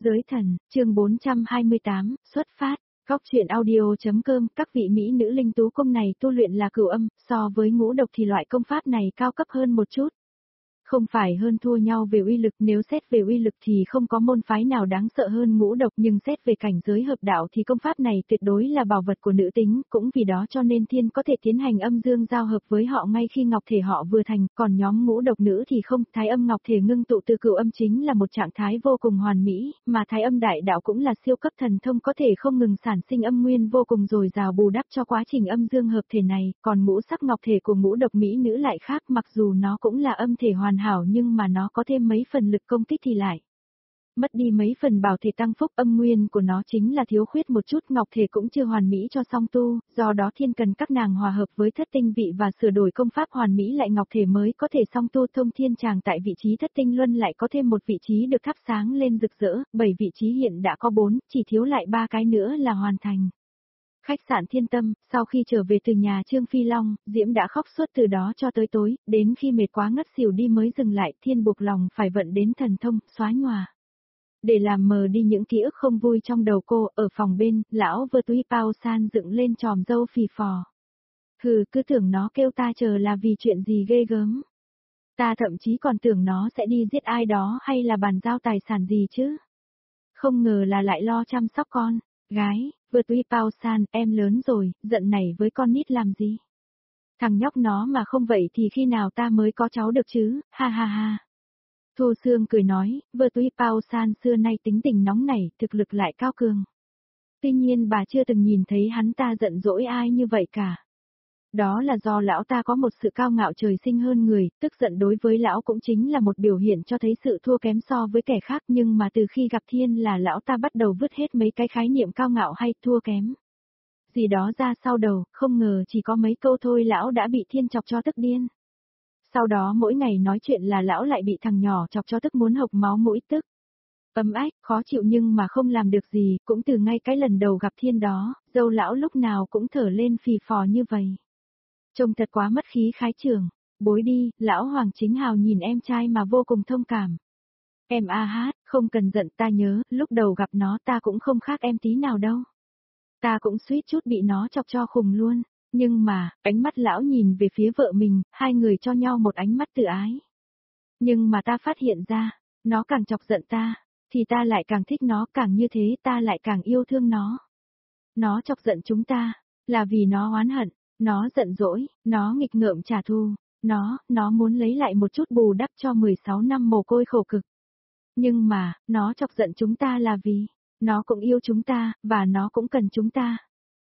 Giới thần, chương 428, xuất phát. Góc truyện audio.com. Các vị mỹ nữ linh tú công này tu luyện là cửu âm, so với ngũ độc thì loại công pháp này cao cấp hơn một chút. Không phải hơn thua nhau về uy lực, nếu xét về uy lực thì không có môn phái nào đáng sợ hơn ngũ độc, nhưng xét về cảnh giới hợp đạo thì công pháp này tuyệt đối là bảo vật của nữ tính, cũng vì đó cho nên thiên có thể tiến hành âm dương giao hợp với họ ngay khi ngọc thể họ vừa thành, còn nhóm ngũ độc nữ thì không, thái âm ngọc thể ngưng tụ từ cửu âm chính là một trạng thái vô cùng hoàn mỹ, mà thái âm đại đạo cũng là siêu cấp thần thông có thể không ngừng sản sinh âm nguyên vô cùng dồi dào bù đắp cho quá trình âm dương hợp thể này, còn ngũ sắc ngọc thể của ngũ độc mỹ nữ lại khác, mặc dù nó cũng là âm thể hoàn hảo nhưng mà nó có thêm mấy phần lực công kích thì lại mất đi mấy phần bảo thể tăng phúc, âm nguyên của nó chính là thiếu khuyết một chút, ngọc thể cũng chưa hoàn mỹ cho song tu, do đó thiên cần các nàng hòa hợp với thất tinh vị và sửa đổi công pháp hoàn mỹ lại ngọc thể mới có thể song tu. Thông thiên tràng tại vị trí thất tinh luân lại có thêm một vị trí được thắp sáng lên rực rỡ, 7 vị trí hiện đã có 4, chỉ thiếu lại 3 cái nữa là hoàn thành. Khách sạn Thiên Tâm, sau khi trở về từ nhà Trương Phi Long, Diễm đã khóc suốt từ đó cho tới tối, đến khi mệt quá ngất xỉu đi mới dừng lại, Thiên buộc lòng phải vận đến thần thông, xóa nhòa. Để làm mờ đi những ký ức không vui trong đầu cô, ở phòng bên, lão Vơ Túy Pao San dựng lên tròm râu phì phò. Hừ, cứ tưởng nó kêu ta chờ là vì chuyện gì ghê gớm. Ta thậm chí còn tưởng nó sẽ đi giết ai đó hay là bàn giao tài sản gì chứ. Không ngờ là lại lo chăm sóc con. Gái, Vơ Túy Pao San, em lớn rồi, giận này với con nít làm gì? Thằng nhóc nó mà không vậy thì khi nào ta mới có cháu được chứ, ha ha ha. Thu Sương cười nói, Vơ Túy Pao San xưa nay tính tình nóng nảy, thực lực lại cao cường. Tuy nhiên bà chưa từng nhìn thấy hắn ta giận dỗi ai như vậy cả. Đó là do lão ta có một sự cao ngạo trời sinh hơn người, tức giận đối với lão cũng chính là một biểu hiện cho thấy sự thua kém so với kẻ khác, nhưng mà từ khi gặp thiên là lão ta bắt đầu vứt hết mấy cái khái niệm cao ngạo hay thua kém gì đó ra sau đầu, không ngờ chỉ có mấy câu thôi lão đã bị thiên chọc cho tức điên. Sau đó mỗi ngày nói chuyện là lão lại bị thằng nhỏ chọc cho tức muốn hộc máu mũi tức. Ấm ách, khó chịu nhưng mà không làm được gì, cũng từ ngay cái lần đầu gặp thiên đó, dâu lão lúc nào cũng thở lên phì phò như vậy. Trông thật quá mất khí khái trường. Bối đi, lão Hoàng Chính Hào nhìn em trai mà vô cùng thông cảm. Em a hát, không cần giận, ta nhớ, lúc đầu gặp nó ta cũng không khác em tí nào đâu. Ta cũng suýt chút bị nó chọc cho khùng luôn. Nhưng mà, ánh mắt lão nhìn về phía vợ mình, hai người cho nhau một ánh mắt tự ái. Nhưng mà ta phát hiện ra, nó càng chọc giận ta, thì ta lại càng thích nó, càng như thế ta lại càng yêu thương nó. Nó chọc giận chúng ta, là vì nó oán hận. Nó giận dỗi, nó nghịch ngợm trả thù, nó muốn lấy lại một chút bù đắp cho 16 năm mồ côi khổ cực. Nhưng mà, nó chọc giận chúng ta là vì, nó cũng yêu chúng ta, và nó cũng cần chúng ta.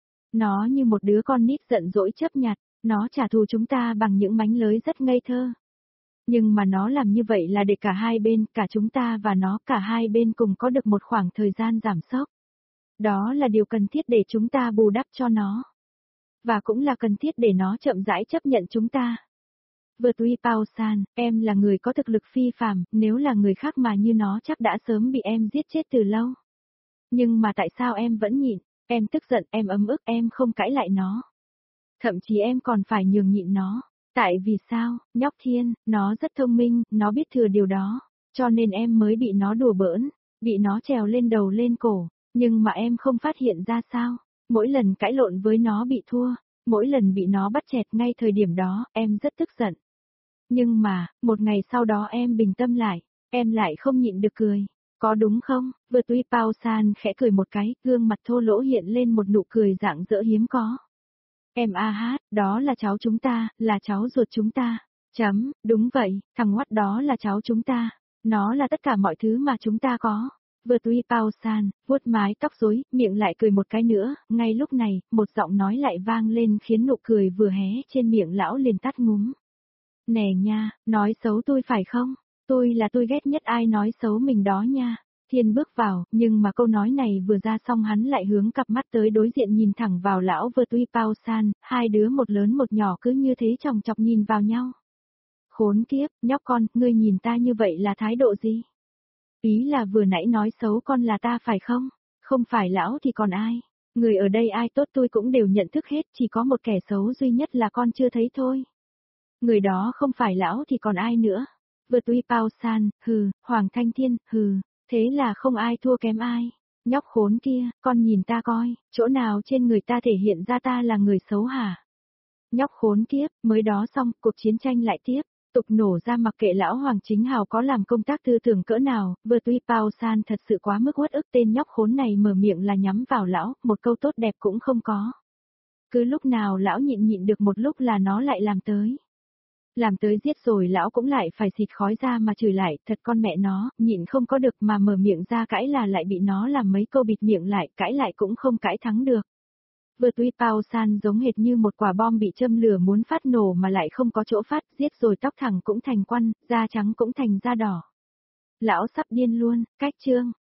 Nó như một đứa con nít giận dỗi chấp nhặt, nó trả thù chúng ta bằng những mánh lới rất ngây thơ. Nhưng mà nó làm như vậy là để cả hai bên, cả chúng ta và nó, cả hai bên cùng có được một khoảng thời gian giảm sốc. Đó là điều cần thiết để chúng ta bù đắp cho nó. Và cũng là cần thiết để nó chậm rãi chấp nhận chúng ta. Vơ Túy Pao San, em là người có thực lực phi phàm, nếu là người khác mà như nó chắc đã sớm bị em giết chết từ lâu. Nhưng mà tại sao em vẫn nhịn, em tức giận, em ấm ức, em không cãi lại nó. Thậm chí em còn phải nhường nhịn nó. Tại vì sao, nhóc thiên, nó rất thông minh, nó biết thừa điều đó. Cho nên em mới bị nó đùa bỡn, bị nó trèo lên đầu lên cổ. Nhưng mà em không phát hiện ra sao. Mỗi lần cãi lộn với nó bị thua, mỗi lần bị nó bắt chẹt ngay thời điểm đó, em rất tức giận. Nhưng mà, một ngày sau đó em bình tâm lại, em lại không nhịn được cười. Có đúng không? Vơ Túy Pao San khẽ cười một cái, gương mặt thô lỗ hiện lên một nụ cười rạng rỡ hiếm có. Em a hát, đó là cháu chúng ta, là cháu ruột chúng ta. Chấm, đúng vậy, thằng ngoắt đó là cháu chúng ta. Nó là tất cả mọi thứ mà chúng ta có. Vơ Túy Pao San, vuốt mái tóc rối, miệng lại cười một cái nữa, ngay lúc này, một giọng nói lại vang lên khiến nụ cười vừa hé trên miệng lão liền tắt ngúm. Nè nha, nói xấu tôi phải không? Tôi là tôi ghét nhất ai nói xấu mình đó nha. Thiên bước vào, nhưng mà câu nói này vừa ra xong hắn lại hướng cặp mắt tới đối diện nhìn thẳng vào lão Vơ Túy Pao San, hai đứa một lớn một nhỏ cứ như thế chòng chọc nhìn vào nhau. Khốn kiếp, nhóc con, ngươi nhìn ta như vậy là thái độ gì? Ý là vừa nãy nói xấu con là ta phải không? Không phải lão thì còn ai? Người ở đây ai tốt tôi cũng đều nhận thức hết, chỉ có một kẻ xấu duy nhất là con chưa thấy thôi. Người đó không phải lão thì còn ai nữa? Vơ Túy Pao San, hừ, Hoàng Thanh Thiên, hừ, Thế là không ai thua kém ai. Nhóc khốn kia, con nhìn ta coi, chỗ nào trên người ta thể hiện ra ta là người xấu hả? Nhóc khốn kiếp, mới đó xong, cuộc chiến tranh lại tiếp, tục nổ ra mặc kệ lão Hoàng Chính Hào có làm công tác tư tưởng cỡ nào, vừa tuy Pao San thật sự quá mức uất ức tên nhóc khốn này mở miệng là nhắm vào lão, một câu tốt đẹp cũng không có. Cứ lúc nào lão nhịn được một lúc là nó lại làm tới. Làm tới giết rồi lão cũng lại phải xịt khói ra mà chửi lại, thật con mẹ nó, nhịn không có được mà mở miệng ra cãi là lại bị nó làm mấy câu bịt miệng lại, cãi lại cũng không cãi thắng được. Vừa tuy Pao San giống hệt như một quả bom bị châm lửa muốn phát nổ mà lại không có chỗ phát, giết rồi tóc thẳng cũng thành quăn, da trắng cũng thành da đỏ. Lão sắp điên luôn, cách chương.